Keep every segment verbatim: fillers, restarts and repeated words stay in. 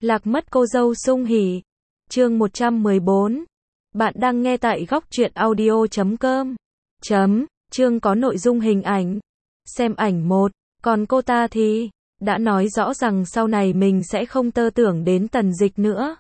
Lạc mất cô dâu sung hỉ. Chương một trăm mười bốn. Bạn đang nghe tại góc truyện audio chấm com. Chấm, chương có nội dung hình ảnh. Xem ảnh một, còn cô ta thì đã nói rõ rằng sau này mình sẽ không tơ tưởng đến Tần Dịch nữa.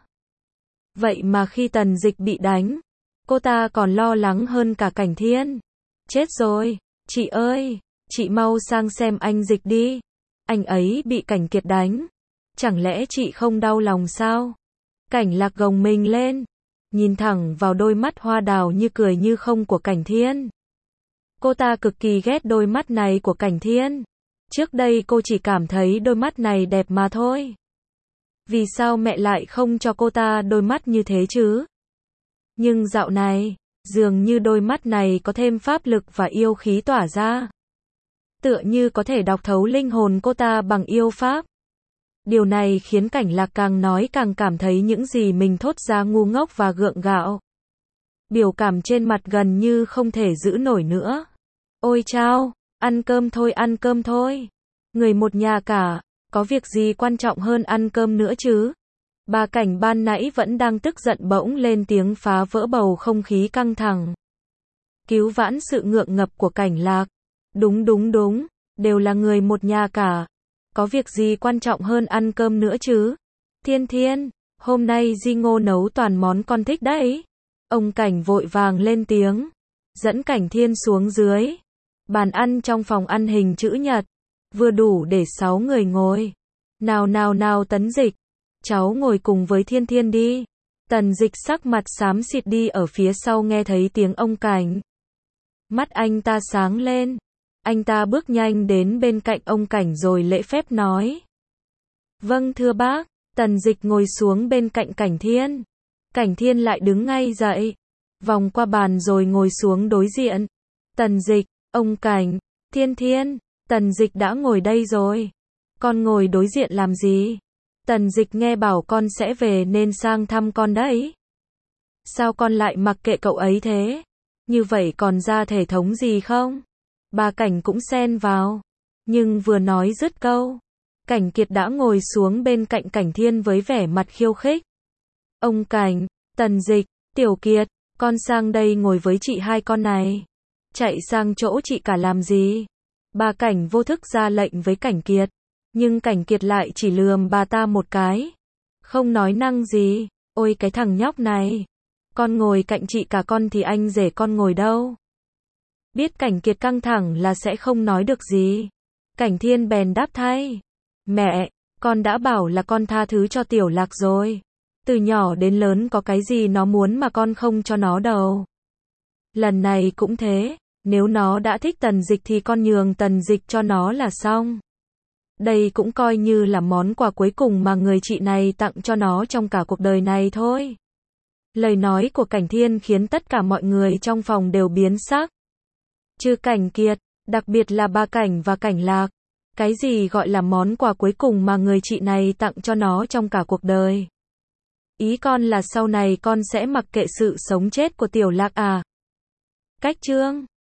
Vậy mà khi Tần Dịch bị đánh, cô ta còn lo lắng hơn cả Cảnh Thiên. Chết rồi, chị ơi, chị mau sang xem anh Dịch đi. Anh ấy bị Cảnh Kiệt đánh. Chẳng lẽ chị không đau lòng sao? Cảnh Lạc gồng mình lên, nhìn thẳng vào đôi mắt hoa đào như cười như không của Cảnh Thiên. Cô ta cực kỳ ghét đôi mắt này của Cảnh Thiên. Trước đây cô chỉ cảm thấy đôi mắt này đẹp mà thôi. Vì sao mẹ lại không cho cô ta đôi mắt như thế chứ? Nhưng dạo này, dường như đôi mắt này có thêm pháp lực và yêu khí tỏa ra. Tựa như có thể đọc thấu linh hồn cô ta bằng yêu pháp. Điều này khiến Cảnh Lạc càng nói càng cảm thấy những gì mình thốt ra ngu ngốc và gượng gạo. Biểu cảm trên mặt gần như không thể giữ nổi nữa. Ôi chao, ăn cơm thôi ăn cơm thôi. Người một nhà cả, có việc gì quan trọng hơn ăn cơm nữa chứ? Bà Cảnh ban nãy vẫn đang tức giận bỗng lên tiếng phá vỡ bầu không khí căng thẳng. Cứu vãn sự ngượng ngập của Cảnh Lạc. Đúng đúng đúng, đều là người một nhà cả. Có việc gì quan trọng hơn ăn cơm nữa chứ? Thiên Thiên, hôm nay Di Ngô nấu toàn món con thích đấy. Ông Cảnh vội vàng lên tiếng, dẫn Cảnh Thiên xuống dưới. Bàn ăn trong phòng ăn hình chữ nhật, vừa đủ để sáu người ngồi. Nào nào nào Tấn Dịch, cháu ngồi cùng với Thiên Thiên đi. Tần Dịch sắc mặt xám xịt đi ở phía sau nghe thấy tiếng ông Cảnh. Mắt anh ta sáng lên. Anh ta bước nhanh đến bên cạnh ông Cảnh rồi lễ phép nói. Vâng thưa bác. Tần Dịch ngồi xuống bên cạnh Cảnh Thiên. Cảnh Thiên lại đứng ngay dậy, vòng qua bàn rồi ngồi xuống đối diện. Tần Dịch, ông Cảnh, Thiên Thiên, Tần Dịch đã ngồi đây rồi. Con ngồi đối diện làm gì? Tần Dịch nghe bảo con sẽ về nên sang thăm con đấy. Sao con lại mặc kệ cậu ấy thế? Như vậy còn ra thể thống gì không? Bà Cảnh cũng xen vào. Nhưng vừa nói dứt câu, Cảnh Kiệt đã ngồi xuống bên cạnh Cảnh Thiên với vẻ mặt khiêu khích. Ông Cảnh, Tần Dịch, Tiểu Kiệt, con sang đây ngồi với chị hai con này. Chạy sang chỗ chị cả làm gì? Bà Cảnh vô thức ra lệnh với Cảnh Kiệt. Nhưng Cảnh Kiệt lại chỉ lườm bà ta một cái. Không nói năng gì. Ôi cái thằng nhóc này. Con ngồi cạnh chị cả con thì anh rể con ngồi đâu? Biết Cảnh Kiệt căng thẳng là sẽ không nói được gì. Cảnh Thiên bèn đáp thay. Mẹ, con đã bảo là con tha thứ cho Tiểu Lạc rồi. Từ nhỏ đến lớn có cái gì nó muốn mà con không cho nó đâu. Lần này cũng thế, nếu nó đã thích Tần Dịch thì con nhường Tần Dịch cho nó là xong. Đây cũng coi như là món quà cuối cùng mà người chị này tặng cho nó trong cả cuộc đời này thôi. Lời nói của Cảnh Thiên khiến tất cả mọi người trong phòng đều biến sắc. Trừ Cảnh Kiệt, đặc biệt là bà Cảnh và Cảnh Lạc. Cái gì gọi là món quà cuối cùng mà người chị này tặng cho nó trong cả cuộc đời? Ý con là sau này con sẽ mặc kệ sự sống chết của Tiểu Lạc à? Cách chương